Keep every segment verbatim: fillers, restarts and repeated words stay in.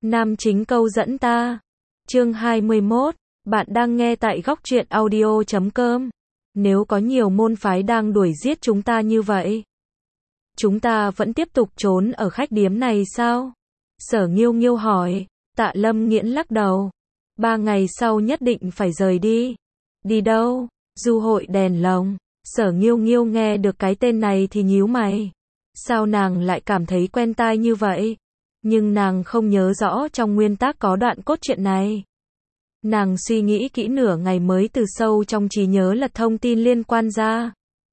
Nam chính câu dẫn ta. Chương hai mươi mốt. Bạn đang nghe tại góc truyện audio chấm com. Nếu có nhiều môn phái đang đuổi giết chúng ta như vậy, chúng ta vẫn tiếp tục trốn ở khách điếm này sao? Sở Nghiêu Nghiêu hỏi. Tạ Lâm Nghiễn lắc đầu. Ba ngày sau nhất định phải rời đi. Đi đâu? Du hội đèn lồng. Sở Nghiêu Nghiêu nghe được cái tên này thì nhíu mày. Sao nàng lại cảm thấy quen tai như vậy? Nhưng nàng không nhớ rõ trong nguyên tác có đoạn cốt truyện này. Nàng suy nghĩ kỹ nửa ngày mới từ sâu trong trí nhớ lật thông tin liên quan ra.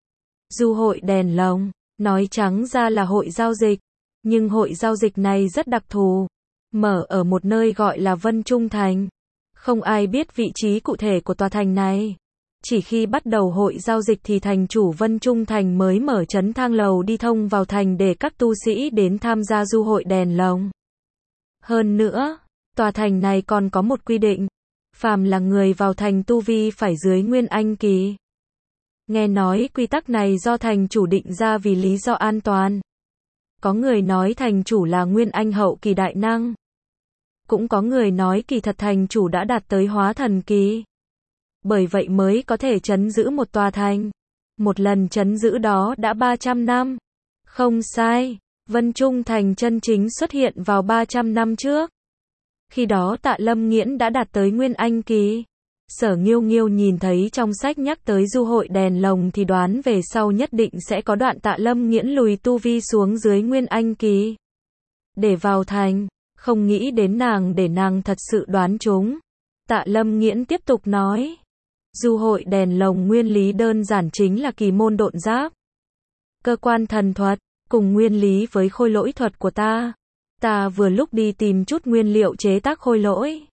Du hội đèn lồng, nói trắng ra là hội giao dịch. Nhưng hội giao dịch này rất đặc thù. Mở ở một nơi gọi là Vân Trung Thành. Không ai biết vị trí cụ thể của tòa thành này. Chỉ khi bắt đầu hội giao dịch thì thành chủ Vân Trung Thành mới mở trấn thang lầu đi thông vào thành để các tu sĩ đến tham gia du hội đèn lồng. Hơn nữa, tòa thành này còn có một quy định. Phàm là người vào thành tu vi phải dưới Nguyên Anh kỳ. Nghe nói quy tắc này do thành chủ định ra vì lý do an toàn. Có người nói thành chủ là Nguyên Anh hậu kỳ đại năng. Cũng có người nói kỳ thật thành chủ đã đạt tới hóa thần kỳ. Bởi vậy mới có thể trấn giữ một tòa thành. Một lần trấn giữ đó đã ba trăm năm. Không sai, Vân Trung Thành chân chính xuất hiện vào ba trăm năm trước. Khi đó Tạ Lâm Nghiễn đã đạt tới Nguyên Anh kỳ. Sở Nghiêu Nghiêu nhìn thấy trong sách nhắc tới du hội đèn lồng thì đoán về sau nhất định sẽ có đoạn Tạ Lâm Nghiễn lùi tu vi xuống dưới Nguyên Anh kỳ. Để vào thành, không nghĩ đến nàng để nàng thật sự đoán trúng. Tạ Lâm Nghiễn tiếp tục nói. Du hội đèn lồng nguyên lý đơn giản chính là kỳ môn độn giáp. Cơ quan thần thuật, cùng nguyên lý với khôi lỗi thuật của ta. Ta vừa lúc đi tìm chút nguyên liệu chế tác khôi lỗi.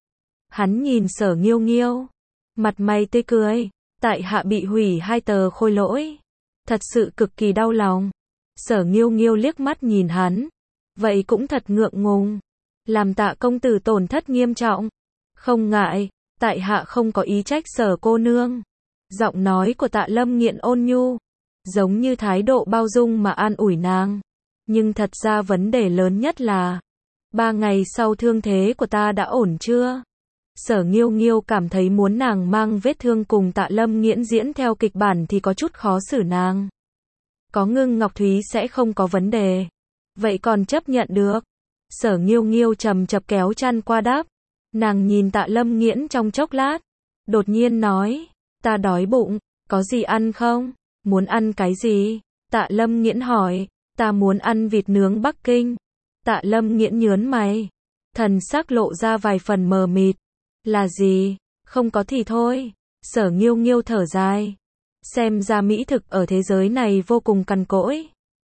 Hắn nhìn Sở Nghiêu Nghiêu. Mặt mày tươi cười. Tại hạ bị hủy hai tờ khôi lỗi. Thật sự cực kỳ đau lòng. Sở Nghiêu Nghiêu liếc mắt nhìn hắn. Vậy cũng thật ngượng ngùng. Làm Tạ công tử tổn thất nghiêm trọng. Không ngại. Tại hạ không có ý trách Sở cô nương. Giọng nói của Tạ Lâm Nghiễn ôn nhu. Giống như thái độ bao dung mà an ủi nàng. Nhưng thật ra vấn đề lớn nhất là. Ba ngày sau thương thế của ta đã ổn chưa? Sở Nghiêu Nghiêu cảm thấy muốn nàng mang vết thương cùng Tạ Lâm Nghiễn diễn theo kịch bản thì có chút khó xử nàng. Có Ngưng Ngọc Thúy sẽ không có vấn đề. Vậy còn chấp nhận được. Sở Nghiêu Nghiêu chầm chập kéo chăn qua đắp. Nàng nhìn Tạ Lâm Nghiễn trong chốc lát. Đột nhiên nói. Ta đói bụng. Có gì ăn không? Muốn ăn cái gì? Tạ Lâm Nghiễn hỏi. Ta muốn ăn vịt nướng Bắc Kinh. Tạ Lâm Nghiễn nhớn mày. Thần sắc lộ ra vài phần mờ mịt. Là gì? Không có thì thôi. Sở Nghiêu Nghiêu thở dài. Xem ra mỹ thực ở thế giới này vô cùng cằn cỗi.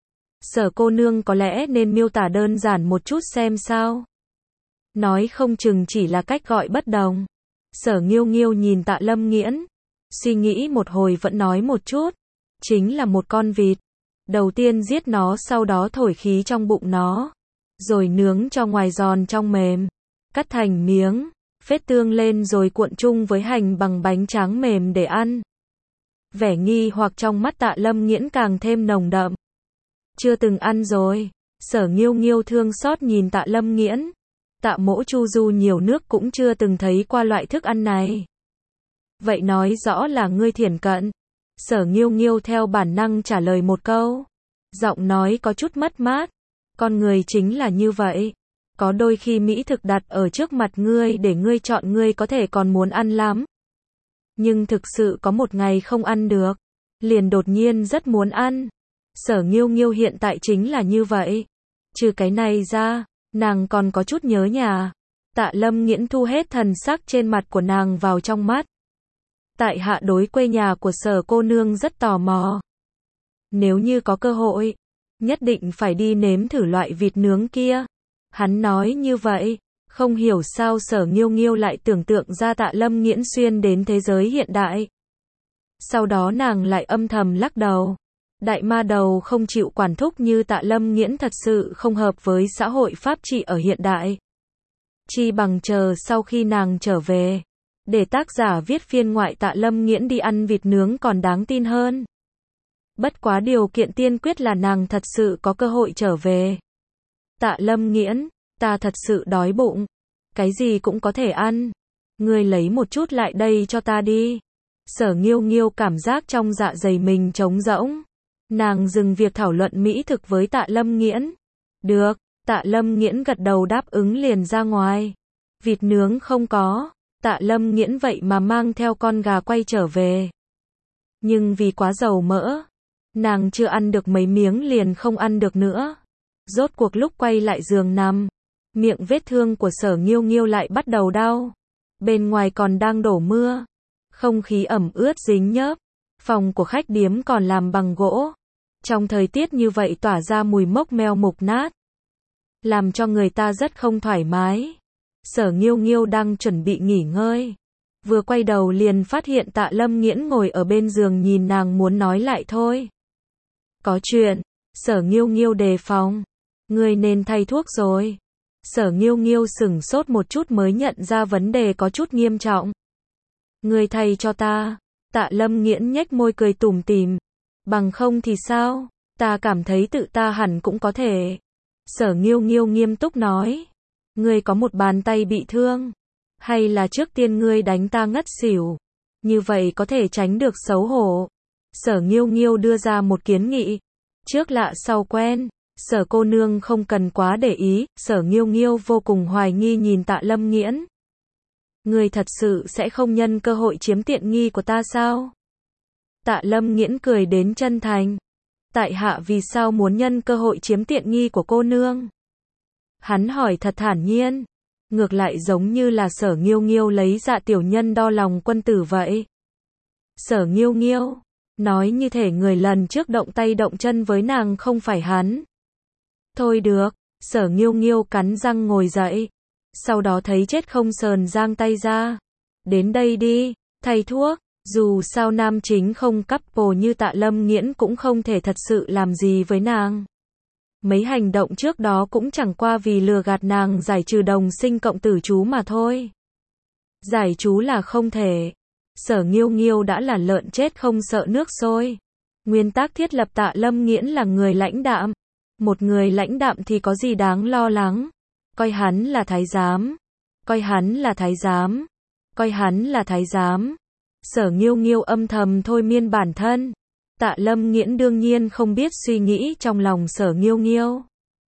Sở cô nương có lẽ nên miêu tả đơn giản một chút xem sao. Nói không chừng chỉ là cách gọi bất đồng. Sở Nghiêu Nghiêu nhìn Tạ Lâm Nghiễn. Suy nghĩ một hồi vẫn nói một chút. Chính là một con vịt. Đầu tiên giết nó, sau đó thổi khí trong bụng nó. Rồi nướng cho ngoài giòn trong mềm. Cắt thành miếng. Phết tương lên rồi cuộn chung với hành bằng bánh tráng mềm để ăn. Vẻ nghi hoặc trong mắt Tạ Lâm Nghiễn càng thêm nồng đậm. Chưa từng ăn rồi. Sở Nghiêu Nghiêu thương xót nhìn Tạ Lâm Nghiễn. Tạ mỗ chu du nhiều nước cũng chưa từng thấy qua loại thức ăn này. Vậy nói rõ là ngươi thiển cận. Sở Nghiêu Nghiêu theo bản năng trả lời một câu. Giọng nói có chút mất mát. Con người chính là như vậy. Có đôi khi mỹ thực đặt ở trước mặt ngươi để ngươi chọn, ngươi có thể còn muốn ăn lắm. Nhưng thực sự có một ngày không ăn được. Liền đột nhiên rất muốn ăn. Sở Nghiêu Nghiêu hiện tại chính là như vậy. Trừ cái này ra, nàng còn có chút nhớ nhà. Tạ Lâm Nghiễn thu hết thần sắc trên mặt của nàng vào trong mắt. Tại hạ đối quê nhà của Sở cô nương rất tò mò. Nếu như có cơ hội, nhất định phải đi nếm thử loại vịt nướng kia. Hắn nói như vậy, không hiểu sao Sở Nghiêu Nghiêu lại tưởng tượng ra Tạ Lâm Nghiễn xuyên đến thế giới hiện đại. Sau đó nàng lại âm thầm lắc đầu. Đại ma đầu không chịu quản thúc như Tạ Lâm Nghiễn thật sự không hợp với xã hội pháp trị ở hiện đại. Chi bằng chờ sau khi nàng trở về. Để tác giả viết phiên ngoại Tạ Lâm Nghiễn đi ăn vịt nướng còn đáng tin hơn. Bất quá điều kiện tiên quyết là nàng thật sự có cơ hội trở về. Tạ Lâm Nghiễn, ta thật sự đói bụng. Cái gì cũng có thể ăn. Ngươi lấy một chút lại đây cho ta đi. Sở Nghiêu Nghiêu cảm giác trong dạ dày mình trống rỗng. Nàng dừng việc thảo luận mỹ thực với Tạ Lâm Nghiễn. Được, Tạ Lâm Nghiễn gật đầu đáp ứng liền ra ngoài. Vịt nướng không có, Tạ Lâm Nghiễn vậy mà mang theo con gà quay trở về. Nhưng vì quá dầu mỡ, nàng chưa ăn được mấy miếng liền không ăn được nữa. Rốt cuộc lúc quay lại giường nằm, miệng vết thương của Sở Nghiêu Nghiêu lại bắt đầu đau. Bên ngoài còn đang đổ mưa, không khí ẩm ướt dính nhớp. Phòng của khách điếm còn làm bằng gỗ. Trong thời tiết như vậy tỏa ra mùi mốc meo mục nát, làm cho người ta rất không thoải mái. Sở Nghiêu Nghiêu đang chuẩn bị nghỉ ngơi, vừa quay đầu liền phát hiện Tạ Lâm Nghiễn ngồi ở bên giường nhìn nàng muốn nói lại thôi. Có chuyện. Sở Nghiêu Nghiêu đề phòng. Ngươi nên thay thuốc rồi. Sở Nghiêu Nghiêu sửng sốt một chút mới nhận ra vấn đề có chút nghiêm trọng. Ngươi thay cho ta. Tạ Lâm Nghiễn nhếch môi cười tủm tỉm. Bằng không thì sao? Ta cảm thấy tự ta hẳn cũng có thể. Sở Nghiêu Nghiêu nghiêm túc nói. Ngươi có một bàn tay bị thương. Hay là trước tiên ngươi đánh ta ngất xỉu. Như vậy có thể tránh được xấu hổ. Sở Nghiêu Nghiêu đưa ra một kiến nghị. Trước lạ sau quen. Sở cô nương không cần quá để ý. Sở Nghiêu Nghiêu vô cùng hoài nghi nhìn Tạ Lâm Nghiễn. Ngươi thật sự sẽ không nhân cơ hội chiếm tiện nghi của ta sao? Tạ Lâm Nghiễn cười đến chân thành. Tại hạ vì sao muốn nhân cơ hội chiếm tiện nghi của cô nương? Hắn hỏi thật thản nhiên. Ngược lại giống như là Sở Nghiêu Nghiêu lấy dạ tiểu nhân đo lòng quân tử vậy. Sở Nghiêu Nghiêu nói như thể người lần trước động tay động chân với nàng không phải hắn. Thôi được. Sở Nghiêu Nghiêu cắn răng ngồi dậy. Sau đó thấy chết không sờn giang tay ra. Đến đây đi, thay thuốc. Dù sao nam chính không couple như Tạ Lâm Nghiễn cũng không thể thật sự làm gì với nàng. Mấy hành động trước đó cũng chẳng qua vì lừa gạt nàng giải trừ đồng sinh cộng tử chú mà thôi. Giải chú là không thể. Sở Nghiêu Nghiêu đã là lợn chết không sợ nước sôi. Nguyên tắc thiết lập Tạ Lâm Nghiễn là người lãnh đạm. Một người lãnh đạm thì có gì đáng lo lắng. Coi hắn là thái giám. Coi hắn là thái giám. Coi hắn là thái giám. Sở Nghiêu Nghiêu âm thầm thôi miên bản thân. Tạ Lâm Nghiễn đương nhiên không biết suy nghĩ trong lòng Sở Nghiêu Nghiêu.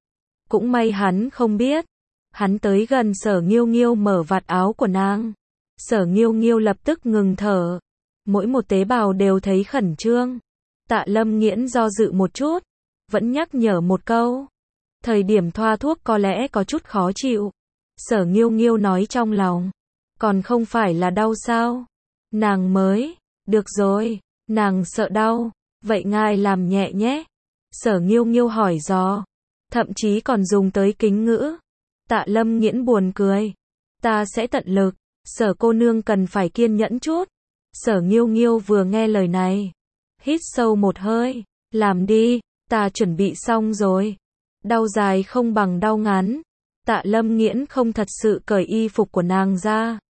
Cũng may hắn không biết. Hắn tới gần Sở Nghiêu Nghiêu mở vạt áo của nàng. Sở Nghiêu Nghiêu lập tức ngừng thở. Mỗi một tế bào đều thấy khẩn trương. Tạ Lâm Nghiễn do dự một chút. Vẫn nhắc nhở một câu. Thời điểm thoa thuốc có lẽ có chút khó chịu. Sở Nghiêu Nghiêu nói trong lòng. Còn không phải là đau sao? Nàng mới. Được rồi. Nàng sợ đau. Vậy ngài làm nhẹ nhé. Sở Nghiêu Nghiêu hỏi dò. Thậm chí còn dùng tới kính ngữ. Tạ Lâm Nghiễn buồn cười. Ta sẽ tận lực. Sở cô nương cần phải kiên nhẫn chút. Sở Nghiêu Nghiêu vừa nghe lời này. Hít sâu một hơi. Làm đi. Ta chuẩn bị xong rồi. Đau dài không bằng đau ngắn. Tạ Lâm Nghiễn không thật sự cởi y phục của nàng ra.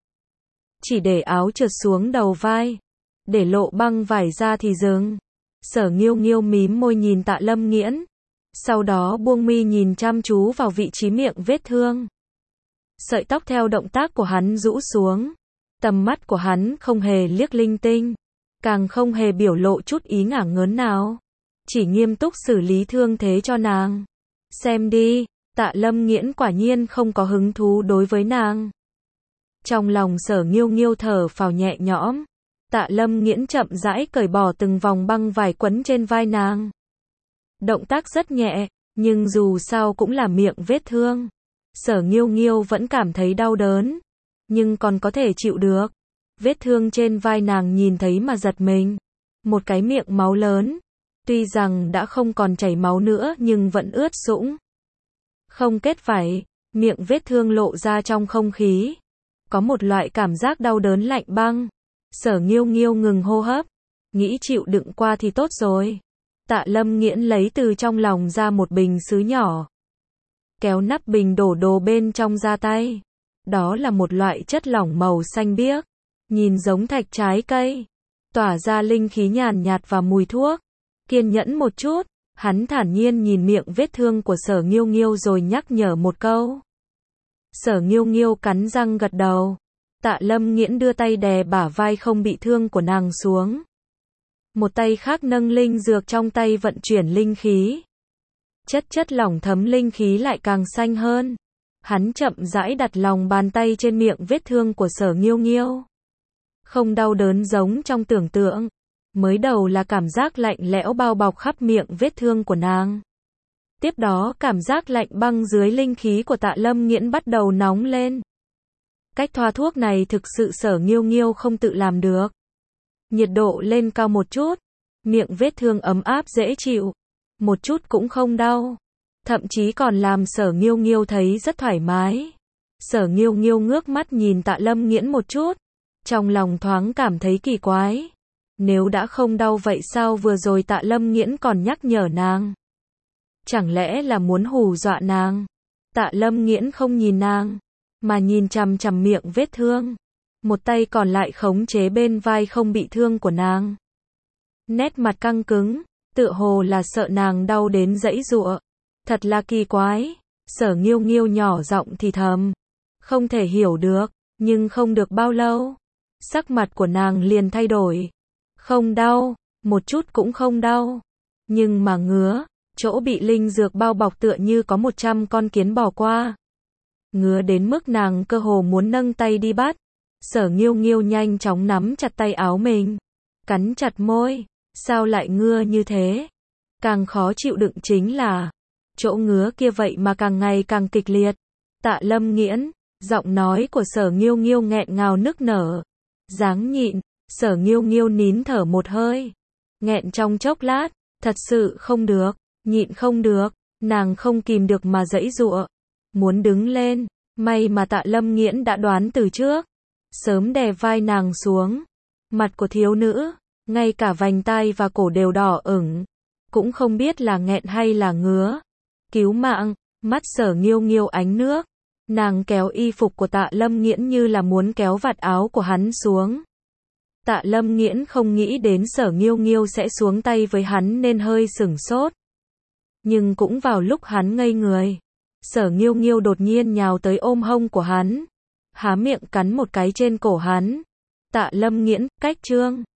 Chỉ để áo trượt xuống đầu vai. Để lộ băng vải ra thì dừng. Sở Nghiêu Nghiêu mím môi nhìn Tạ Lâm Nghiễn. Sau đó buông mi nhìn chăm chú vào vị trí miệng vết thương. Sợi tóc theo động tác của hắn rũ xuống. Tầm mắt của hắn không hề liếc linh tinh. Càng không hề biểu lộ chút ý ngả ngớn nào. Chỉ nghiêm túc xử lý thương thế cho nàng. Xem đi, Tạ Lâm Nghiễn quả nhiên không có hứng thú đối với nàng. Trong lòng Sở Nghiêu Nghiêu thở phào nhẹ nhõm. Tạ Lâm Nghiễn chậm rãi cởi bỏ từng vòng băng vải quấn trên vai nàng. Động tác rất nhẹ, nhưng dù sao cũng là miệng vết thương. Sở Nghiêu Nghiêu vẫn cảm thấy đau đớn, nhưng còn có thể chịu được. Vết thương trên vai nàng nhìn thấy mà giật mình. Một cái miệng máu lớn. Tuy rằng đã không còn chảy máu nữa nhưng vẫn ướt sũng. Không kết vảy, miệng vết thương lộ ra trong không khí. Có một loại cảm giác đau đớn lạnh băng. Sở Nghiêu Nghiêu ngừng hô hấp. Nghĩ chịu đựng qua thì tốt rồi. Tạ Lâm Nghiễn lấy từ trong lòng ra một bình sứ nhỏ. Kéo nắp bình đổ đồ bên trong ra tay. Đó là một loại chất lỏng màu xanh biếc. Nhìn giống thạch trái cây. Tỏa ra linh khí nhàn nhạt và mùi thuốc. Kiên nhẫn một chút. Hắn thản nhiên nhìn miệng vết thương của Sở Nghiêu Nghiêu rồi nhắc nhở một câu. Sở Nghiêu Nghiêu cắn răng gật đầu. Tạ Lâm Nghiễn đưa tay đè bả vai không bị thương của nàng xuống. Một tay khác nâng linh dược trong tay vận chuyển linh khí. Chất chất lỏng thấm linh khí lại càng xanh hơn. Hắn chậm rãi đặt lòng bàn tay trên miệng vết thương của Sở Nghiêu Nghiêu. Không đau đớn giống trong tưởng tượng. Mới đầu là cảm giác lạnh lẽo bao bọc khắp miệng vết thương của nàng. Tiếp đó cảm giác lạnh băng dưới linh khí của Tạ Lâm Nghiễn bắt đầu nóng lên. Cách thoa thuốc này thực sự Sở Nghiêu Nghiêu không tự làm được. Nhiệt độ lên cao một chút. Miệng vết thương ấm áp dễ chịu. Một chút cũng không đau. Thậm chí còn làm Sở Nghiêu Nghiêu thấy rất thoải mái. Sở Nghiêu Nghiêu ngước mắt nhìn Tạ Lâm Nghiễn một chút. Trong lòng thoáng cảm thấy kỳ quái. Nếu đã không đau vậy sao vừa rồi Tạ Lâm Nghiễn còn nhắc nhở nàng? Chẳng lẽ là muốn hù dọa nàng? Tạ Lâm Nghiễn không nhìn nàng, mà nhìn chằm chằm miệng vết thương. Một tay còn lại khống chế bên vai không bị thương của nàng. Nét mặt căng cứng, tựa hồ là sợ nàng đau đến giãy giụa. Thật là kỳ quái. Sở Nghiêu Nghiêu nhỏ giọng thì thầm. Không thể hiểu được, nhưng không được bao lâu. Sắc mặt của nàng liền thay đổi. Không đau, một chút cũng không đau. Nhưng mà ngứa, chỗ bị linh dược bao bọc tựa như có một trăm con kiến bò qua. Ngứa đến mức nàng cơ hồ muốn nâng tay đi bắt. Sở Nghiêu Nghiêu nhanh chóng nắm chặt tay áo mình. Cắn chặt môi. Sao lại ngứa như thế? Càng khó chịu đựng chính là chỗ ngứa kia vậy mà càng ngày càng kịch liệt. Tạ Lâm Nghiễn, giọng nói của Sở Nghiêu Nghiêu nghẹn ngào nức nở. Dáng nhịn, Sở Nghiêu Nghiêu nín thở một hơi. Nghẹn trong chốc lát, thật sự không được, nhịn không được, nàng không kìm được mà giãy giụa. Muốn đứng lên, may mà Tạ Lâm Nghiễn đã đoán từ trước. Sớm đè vai nàng xuống. Mặt của thiếu nữ, ngay cả vành tai và cổ đều đỏ ửng. Cũng không biết là nghẹn hay là ngứa. Cứu mạng, mắt Sở Nghiêu Nghiêu ánh nước. Nàng kéo y phục của Tạ Lâm Nghiễn như là muốn kéo vạt áo của hắn xuống. Tạ Lâm Nghiễn không nghĩ đến Sở Nghiêu Nghiêu sẽ xuống tay với hắn nên hơi sửng sốt. Nhưng cũng vào lúc hắn ngây người, Sở Nghiêu Nghiêu đột nhiên nhào tới ôm hông của hắn. Há miệng cắn một cái trên cổ hắn. Tạ Lâm Nghiễn, cách chương